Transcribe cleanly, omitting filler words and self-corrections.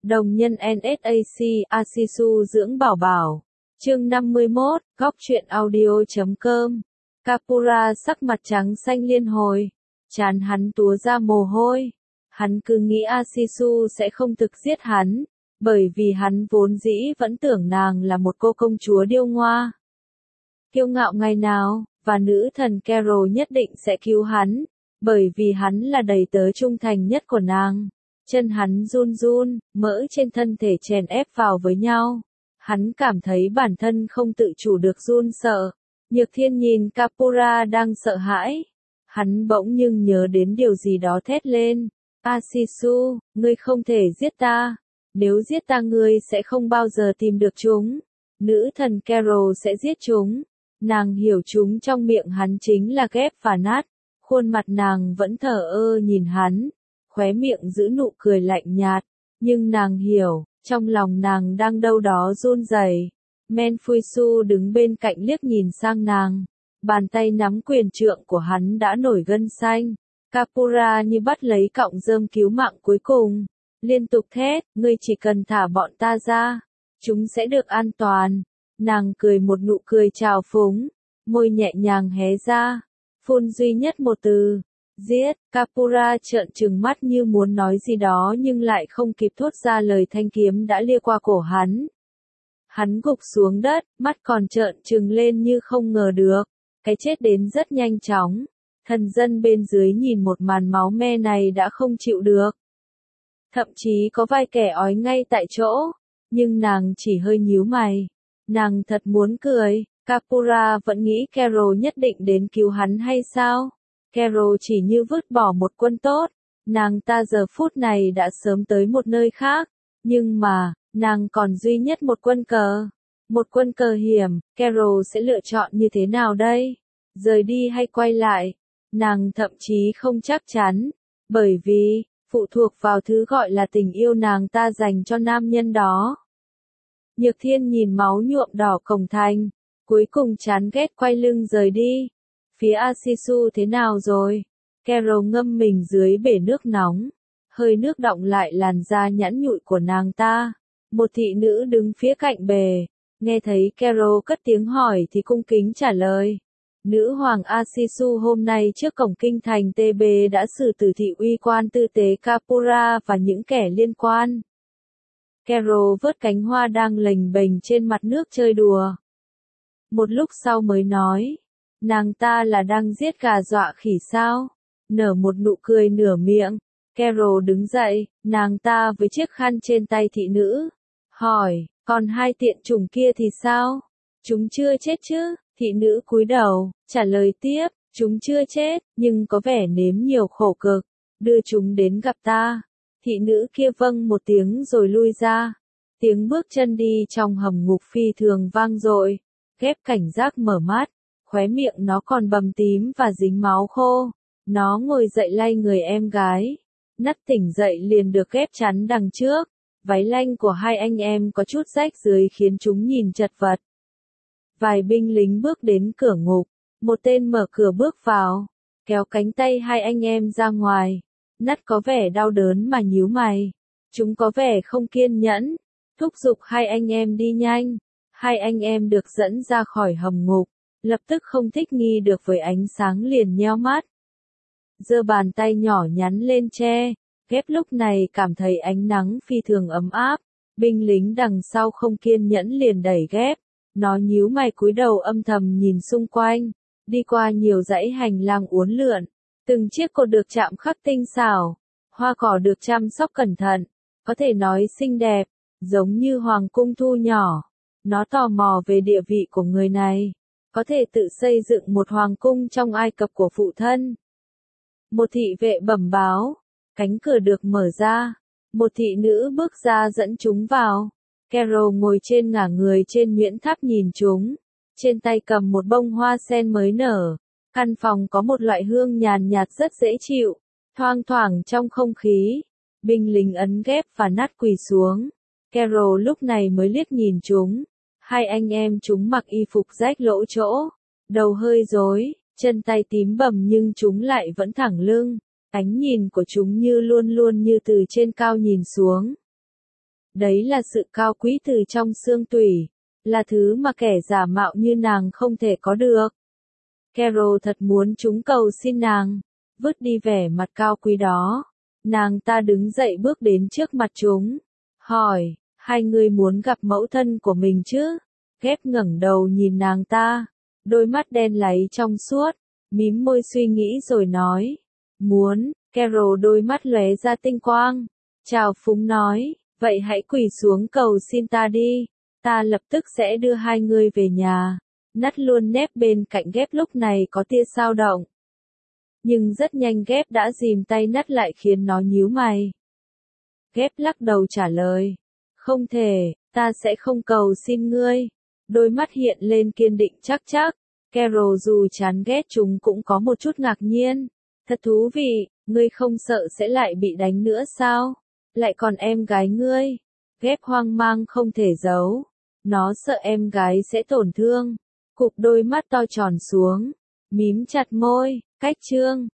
Đồng nhân NSAC, Asisu dưỡng bảo bảo. Chương 51, góc truyện audio.com. Kapura sắc mặt trắng xanh liên hồi. Trán hắn túa ra mồ hôi. Hắn cứ nghĩ Asisu sẽ không thực giết hắn, bởi vì hắn vốn dĩ vẫn tưởng nàng là một cô công chúa điêu ngoa. Kiêu ngạo ngày nào, và nữ thần Carol nhất định sẽ cứu hắn, bởi vì hắn là đầy tớ trung thành nhất của nàng. Chân hắn run run, mỡ trên thân thể chèn ép vào với nhau. Hắn cảm thấy bản thân không tự chủ được run sợ. Nhược Thiên nhìn Kapura đang sợ hãi. Hắn bỗng nhưng nhớ đến điều gì đó thét lên. Asisu, ngươi không thể giết ta. Nếu giết ta ngươi sẽ không bao giờ tìm được chúng. Nữ thần Carol sẽ giết chúng. Nàng hiểu chúng trong miệng hắn chính là ghép và nát. Khuôn mặt nàng vẫn thờ ơ nhìn hắn. Khóe miệng giữ nụ cười lạnh nhạt. Nhưng nàng hiểu, trong lòng nàng đang đâu đó run rẩy. Menfuisu đứng bên cạnh liếc nhìn sang nàng. Bàn tay nắm quyền trượng của hắn đã nổi gân xanh. Kapura như bắt lấy cọng rơm cứu mạng cuối cùng. Liên tục thét, ngươi chỉ cần thả bọn ta ra. Chúng sẽ được an toàn. Nàng cười một nụ cười trào phúng. Môi nhẹ nhàng hé ra. Phun duy nhất một từ. Giết. Kapura trợn trừng mắt như muốn nói gì đó nhưng lại không kịp thốt ra lời, thanh kiếm đã lia qua cổ hắn. Hắn gục xuống đất, mắt còn trợn trừng lên như không ngờ được. Cái chết đến rất nhanh chóng. Thần dân bên dưới nhìn một màn máu me này đã không chịu được. Thậm chí có vài kẻ ói ngay tại chỗ. Nhưng nàng chỉ hơi nhíu mày. Nàng thật muốn cười. Kapura vẫn nghĩ Carol nhất định đến cứu hắn hay sao? Carol chỉ như vứt bỏ một quân tốt. Nàng ta giờ phút này đã sớm tới một nơi khác. Nhưng mà, nàng còn duy nhất một quân cờ. Một quân cờ hiểm, Carol sẽ lựa chọn như thế nào đây? Rời đi hay quay lại? Nàng thậm chí không chắc chắn. Bởi vì, phụ thuộc vào thứ gọi là tình yêu nàng ta dành cho nam nhân đó. Nhược Thiên nhìn máu nhuộm đỏ cổng thành. Cuối cùng chán ghét quay lưng rời đi. Phía Asisu thế nào rồi? Carol ngâm mình dưới bể nước nóng. Hơi nước đọng lại làn da nhẵn nhụi của nàng ta. Một thị nữ đứng phía cạnh bể. Nghe thấy Carol cất tiếng hỏi thì cung kính trả lời. Nữ hoàng Asisu hôm nay trước cổng kinh thành TB đã xử tử thị uy quan tư tế Kapura và những kẻ liên quan. Carol vớt cánh hoa đang lềnh bềnh trên mặt nước chơi đùa. Một lúc sau mới nói. Nàng ta là đang giết gà dọa khỉ sao? Nở một nụ cười nửa miệng. Carol đứng dậy, nàng ta với chiếc khăn trên tay thị nữ. Hỏi, còn hai tiện chủng kia thì sao? Chúng chưa chết chứ? Thị nữ cúi đầu, trả lời tiếp, chúng chưa chết, nhưng có vẻ nếm nhiều khổ cực. Đưa chúng đến gặp ta. Thị nữ kia vâng một tiếng rồi lui ra. Tiếng bước chân đi trong hầm ngục phi thường vang dội. Ghép cảnh giác mở mắt. Khóe miệng nó còn bầm tím và dính máu khô. Nó ngồi dậy lay người em gái. Nắt tỉnh dậy liền được ghép chắn đằng trước. Váy lanh của hai anh em có chút rách dưới khiến chúng nhìn chật vật. Vài binh lính bước đến cửa ngục. Một tên mở cửa bước vào. Kéo cánh tay hai anh em ra ngoài. Nắt có vẻ đau đớn mà nhíu mày. Chúng có vẻ không kiên nhẫn. Thúc giục hai anh em đi nhanh. Hai anh em được dẫn ra khỏi hầm ngục. Lập tức không thích nghi được với ánh sáng liền nheo mắt. Giơ bàn tay nhỏ nhắn lên che. Ghép lúc này cảm thấy ánh nắng phi thường ấm áp. Binh lính đằng sau không kiên nhẫn liền đẩy ghép. Nó nhíu mày cúi đầu âm thầm nhìn xung quanh. Đi qua nhiều dãy hành lang uốn lượn. Từng chiếc cột được chạm khắc tinh xảo. Hoa cỏ được chăm sóc cẩn thận. Có thể nói xinh đẹp. Giống như hoàng cung thu nhỏ. Nó tò mò về địa vị của người này. Có thể tự xây dựng một hoàng cung trong Ai Cập của phụ thân. Một thị vệ bẩm báo. Cánh cửa được mở ra. Một thị nữ bước ra dẫn chúng vào. Carol ngồi trên ngả người trên nhuyễn tháp nhìn chúng. Trên tay cầm một bông hoa sen mới nở. Căn phòng có một loại hương nhàn nhạt rất dễ chịu. Thoang thoảng trong không khí. Binh lính ấn ghép và nát quỳ xuống. Carol lúc này mới liếc nhìn chúng. Hai anh em chúng mặc y phục rách lỗ chỗ. Đầu hơi rối, chân tay tím bầm nhưng chúng lại vẫn thẳng lưng. Ánh nhìn của chúng như luôn luôn như từ trên cao nhìn xuống. Đấy là sự cao quý từ trong xương tủy, là thứ mà kẻ giả mạo như nàng không thể có được. Carol thật muốn chúng cầu xin nàng, vứt đi vẻ mặt cao quý đó. Nàng ta đứng dậy bước đến trước mặt chúng, hỏi, hai người muốn gặp mẫu thân của mình chứ? Ghép ngẩng đầu nhìn nàng ta, đôi mắt đen láy trong suốt, mím môi suy nghĩ rồi nói, muốn. Carol đôi mắt lóe ra tinh quang, chào phúng nói, vậy hãy quỳ xuống cầu xin ta đi, ta lập tức sẽ đưa hai người về nhà. Nắt luôn nép bên cạnh Ghép lúc này có tia dao động. Nhưng rất nhanh Ghép đã dìm tay Nắt lại khiến nó nhíu mày. Ghép lắc đầu trả lời, không thể, ta sẽ không cầu xin ngươi. Đôi mắt hiện lên kiên định chắc chắc. Carol dù chán ghét chúng cũng có một chút ngạc nhiên. Thật thú vị, ngươi không sợ sẽ lại bị đánh nữa sao? Lại còn em gái ngươi. Ghép hoang mang không thể giấu. Nó sợ em gái sẽ tổn thương. Cụp đôi mắt to tròn xuống. Mím chặt môi, cách chương.